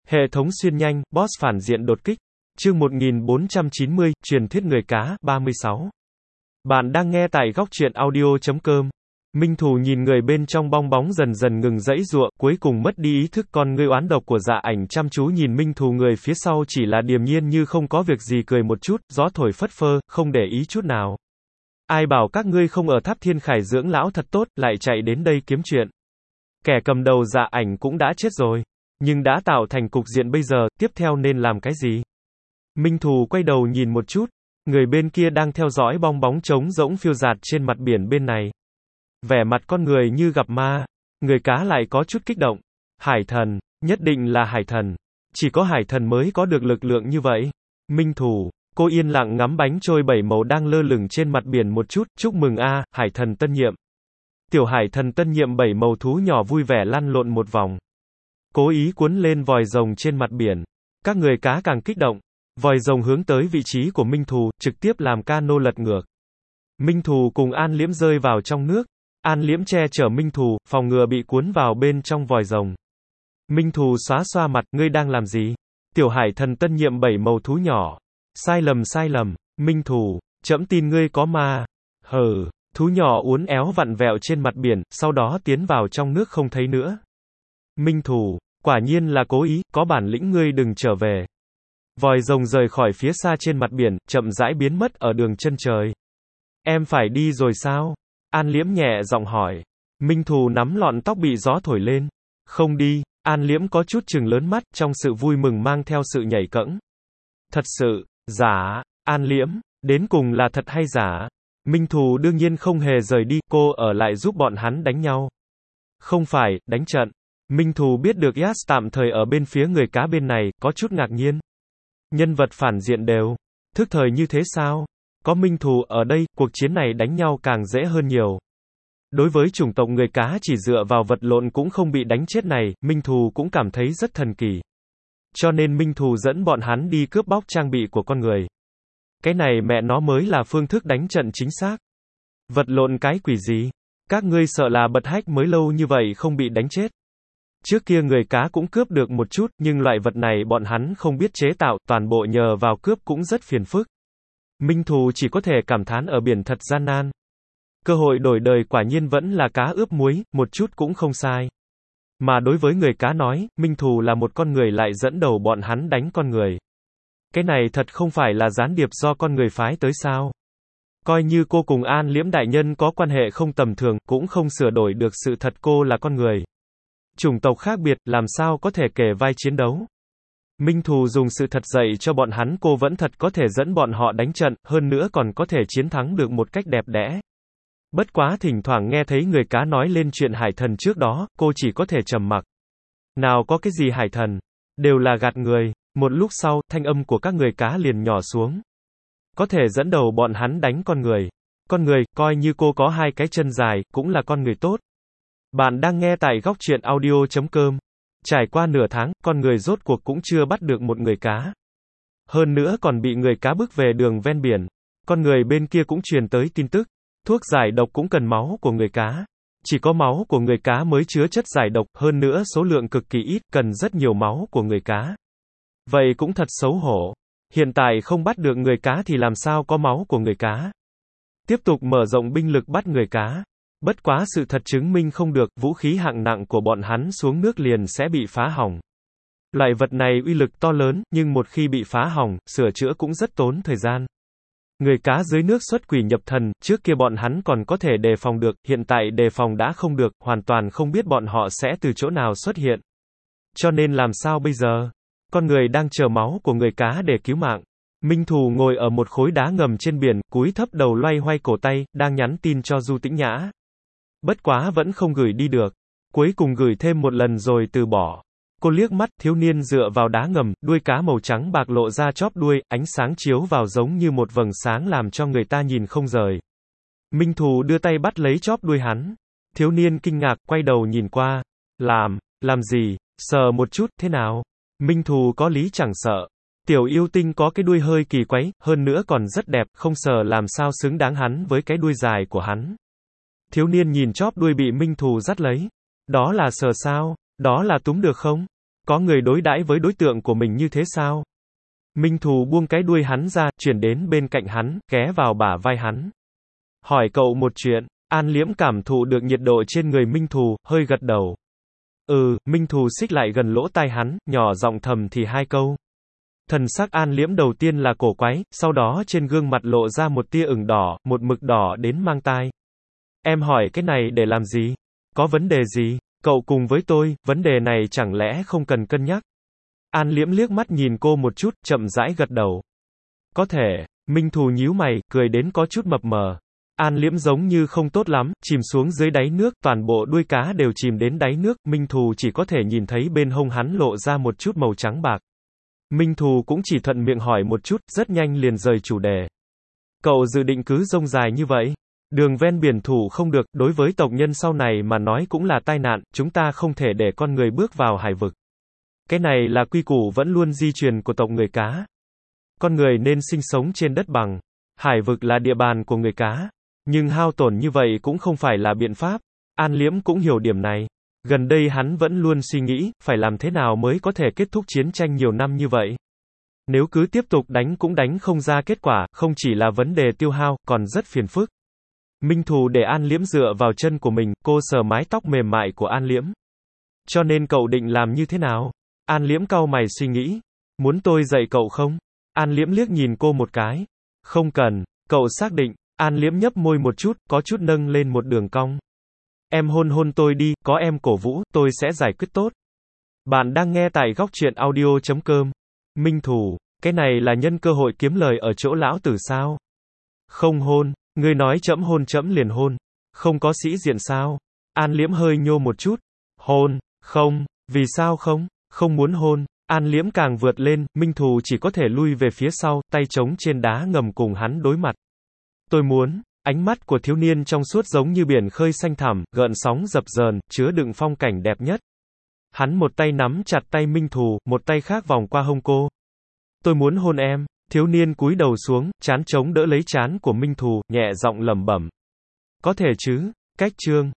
Hệ thống xuyên nhanh, boss phản diện đột kích. Chương 1490, truyền thuyết người cá, 36. Bạn đang nghe tại góc truyện audio.com. Minh Thù nhìn người bên trong bong bóng dần dần ngừng giãy giụa, cuối cùng mất đi ý thức. Con ngươi oán độc của Dạ Ảnh chăm chú nhìn Minh Thù, người phía sau chỉ là điềm nhiên như không có việc gì cười một chút, gió thổi phất phơ, không để ý chút nào. Ai bảo các ngươi không ở Tháp Thiên Khải dưỡng lão thật tốt, lại chạy đến đây kiếm chuyện. Kẻ cầm đầu Dạ Ảnh cũng đã chết rồi, nhưng đã tạo thành cục diện bây giờ, tiếp theo nên làm cái gì? Minh Thù quay đầu nhìn một chút, người bên kia đang theo dõi bong bóng trống rỗng phiêu dạt trên mặt biển bên này. Vẻ mặt con người như gặp ma, người cá lại có chút kích động. Hải thần, nhất định là hải thần. Chỉ có hải thần mới có được lực lượng như vậy. Minh Thù, cô yên lặng ngắm bánh trôi 7 màu đang lơ lửng trên mặt biển một chút, chúc mừng a, hải thần tân nhiệm. Tiểu hải thần tân nhiệm 7 màu thú nhỏ vui vẻ lăn lộn một vòng. Cố ý cuốn lên vòi rồng trên mặt biển. Các người cá càng kích động. Vòi rồng hướng tới vị trí của Minh Thù, trực tiếp làm cano lật ngược. Minh Thù cùng An Liễm rơi vào trong nước. An Liễm che chở Minh Thù, phòng ngừa bị cuốn vào bên trong vòi rồng. Minh Thù xóa xoa mặt, ngươi đang làm gì? Tiểu hải thần tân nhiệm 7 màu thú nhỏ. Sai lầm. Minh Thù, trẫm tin ngươi có ma. Hừ, thú nhỏ uốn éo vặn vẹo trên mặt biển, sau đó tiến vào trong nước không thấy nữa. Minh Thù, quả nhiên là cố ý, có bản lĩnh ngươi đừng trở về. Vòi rồng rời khỏi phía xa trên mặt biển, chậm rãi biến mất ở đường chân trời. Em phải đi rồi sao? An Liễm nhẹ giọng hỏi. Minh Thù nắm lọn tóc bị gió thổi lên. Không đi. An Liễm có chút trừng lớn mắt, trong sự vui mừng mang theo sự nhảy cẫng. Thật sự, giả. An Liễm, đến cùng là thật hay giả? Minh Thù đương nhiên không hề rời đi, cô ở lại giúp bọn hắn đánh nhau. Không phải, đánh trận. Minh Thù biết được Yas tạm thời ở bên phía người cá bên này, có chút ngạc nhiên. Nhân vật phản diện đều thức thời như thế sao? Có Minh Thù ở đây, cuộc chiến này đánh nhau càng dễ hơn nhiều. Đối với chủng tộc người cá chỉ dựa vào vật lộn cũng không bị đánh chết này, Minh Thù cũng cảm thấy rất thần kỳ. Cho nên Minh Thù dẫn bọn hắn đi cướp bóc trang bị của con người. Cái này mẹ nó mới là phương thức đánh trận chính xác. Vật lộn cái quỷ gì? Các ngươi sợ là bật hách mới lâu như vậy không bị đánh chết. Trước kia người cá cũng cướp được một chút, nhưng loại vật này bọn hắn không biết chế tạo, toàn bộ nhờ vào cướp cũng rất phiền phức. Minh Thù chỉ có thể cảm thán ở biển thật gian nan. Cơ hội đổi đời quả nhiên vẫn là cá ướp muối, một chút cũng không sai. Mà đối với người cá nói, Minh Thù là một con người lại dẫn đầu bọn hắn đánh con người. Cái này thật không phải là gián điệp do con người phái tới sao? Coi như cô cùng An Liễm đại nhân có quan hệ không tầm thường, cũng không sửa đổi được sự thật cô là con người. Chủng tộc khác biệt, làm sao có thể kề vai chiến đấu? Minh Thù dùng sự thật dạy cho bọn hắn cô vẫn thật có thể dẫn bọn họ đánh trận, hơn nữa còn có thể chiến thắng được một cách đẹp đẽ. Bất quá thỉnh thoảng nghe thấy người cá nói lên chuyện hải thần trước đó, cô chỉ có thể trầm mặc. Nào có cái gì hải thần? Đều là gạt người. Một lúc sau, thanh âm của các người cá liền nhỏ xuống. Có thể dẫn đầu bọn hắn đánh con người. Con người, coi như cô có hai cái chân dài, cũng là con người tốt. Bạn đang nghe tại góc truyện audio.com. Trải qua nửa tháng, con người rốt cuộc cũng chưa bắt được một người cá. Hơn nữa còn bị người cá bức về đường ven biển. Con người bên kia cũng truyền tới tin tức. Thuốc giải độc cũng cần máu của người cá. Chỉ có máu của người cá mới chứa chất giải độc, hơn nữa số lượng cực kỳ ít, cần rất nhiều máu của người cá. Vậy cũng thật xấu hổ. Hiện tại không bắt được người cá thì làm sao có máu của người cá. Tiếp tục mở rộng binh lực bắt người cá. Bất quá sự thật chứng minh không được, vũ khí hạng nặng của bọn hắn xuống nước liền sẽ bị phá hỏng. Loại vật này uy lực to lớn, nhưng một khi bị phá hỏng, sửa chữa cũng rất tốn thời gian. Người cá dưới nước xuất quỷ nhập thần, trước kia bọn hắn còn có thể đề phòng được, hiện tại đề phòng đã không được, hoàn toàn không biết bọn họ sẽ từ chỗ nào xuất hiện. Cho nên làm sao bây giờ? Con người đang chờ máu của người cá để cứu mạng. Minh Thù ngồi ở một khối đá ngầm trên biển, cúi thấp đầu loay hoay cổ tay, đang nhắn tin cho Du Tĩnh Nhã. Bất quá vẫn không gửi đi được. Cuối cùng gửi thêm một lần rồi từ bỏ. Cô liếc mắt, thiếu niên dựa vào đá ngầm, đuôi cá màu trắng bạc lộ ra chóp đuôi, ánh sáng chiếu vào giống như một vầng sáng làm cho người ta nhìn không rời. Minh Thù đưa tay bắt lấy chóp đuôi hắn. Thiếu niên kinh ngạc, quay đầu nhìn qua. Làm gì? Sờ một chút, thế nào? Minh Thù có lý chẳng sợ. Tiểu yêu tinh có cái đuôi hơi kỳ quái, hơn nữa còn rất đẹp, không sờ làm sao xứng đáng hắn với cái đuôi dài của hắn. Thiếu niên nhìn chóp đuôi bị Minh Thù dắt lấy. Đó là sờ sao? Đó là túm được không? Có người đối đãi với đối tượng của mình như thế sao? Minh Thù buông cái đuôi hắn ra, chuyển đến bên cạnh hắn, ghé vào bả vai hắn. Hỏi cậu một chuyện. An Liễm cảm thụ được nhiệt độ trên người Minh Thù, hơi gật đầu. Minh Thù xích lại gần lỗ tai hắn, nhỏ giọng thầm thì hai câu. Thần sắc An Liễm đầu tiên là cổ quái, sau đó trên gương mặt lộ ra một tia ửng đỏ, một mực đỏ đến mang tai. Em hỏi cái này để làm gì? Có vấn đề gì? Cậu cùng với tôi, vấn đề này chẳng lẽ không cần cân nhắc? An Liễm liếc mắt nhìn cô một chút, chậm rãi gật đầu. Có thể. Minh Thù nhíu mày, cười đến có chút mập mờ. An Liễm giống như không tốt lắm, chìm xuống dưới đáy nước, toàn bộ đuôi cá đều chìm đến đáy nước, Minh Thù chỉ có thể nhìn thấy bên hông hắn lộ ra một chút màu trắng bạc. Minh Thù cũng chỉ thuận miệng hỏi một chút, rất nhanh liền rời chủ đề. Cậu dự định cứ rông dài như vậy? Đường ven biển thủ không được, đối với tộc nhân sau này mà nói cũng là tai nạn, chúng ta không thể để con người bước vào hải vực. Cái này là quy củ vẫn luôn di truyền của tộc người cá. Con người nên sinh sống trên đất bằng. Hải vực là địa bàn của người cá. Nhưng hao tổn như vậy cũng không phải là biện pháp. An Liễm cũng hiểu điểm này. Gần đây hắn vẫn luôn suy nghĩ, phải làm thế nào mới có thể kết thúc chiến tranh nhiều năm như vậy. Nếu cứ tiếp tục đánh cũng đánh không ra kết quả, không chỉ là vấn đề tiêu hao, còn rất phiền phức. Minh Thù để An Liễm dựa vào chân của mình, cô sờ mái tóc mềm mại của An Liễm. Cho nên cậu định làm như thế nào? An Liễm cau mày suy nghĩ. Muốn tôi dạy cậu không? An Liễm liếc nhìn cô một cái. Không cần, cậu xác định. An Liễm nhấp môi một chút, có chút nâng lên một đường cong. Em hôn hôn tôi đi, có em cổ vũ, tôi sẽ giải quyết tốt. Bạn đang nghe tại góc truyện audio.com. Minh Thù, cái này là nhân cơ hội kiếm lời ở chỗ lão tử sao? Không hôn, ngươi nói trẫm hôn trẫm liền hôn. Không có sĩ diện sao? An Liễm hơi nhô một chút. Hôn, không, vì sao không? Không muốn hôn. An Liễm càng vượt lên, Minh Thù chỉ có thể lui về phía sau, tay chống trên đá ngầm cùng hắn đối mặt. Tôi muốn. Ánh mắt của thiếu niên trong suốt giống như biển khơi xanh thẳm, gợn sóng dập dờn, chứa đựng phong cảnh đẹp nhất. Hắn một tay nắm chặt tay Minh Thù, một tay khác vòng qua hông cô. Tôi muốn hôn em. Thiếu niên cúi đầu xuống, trán chống đỡ lấy trán của Minh Thù, nhẹ giọng lẩm bẩm. Có thể chứ. Cách chương.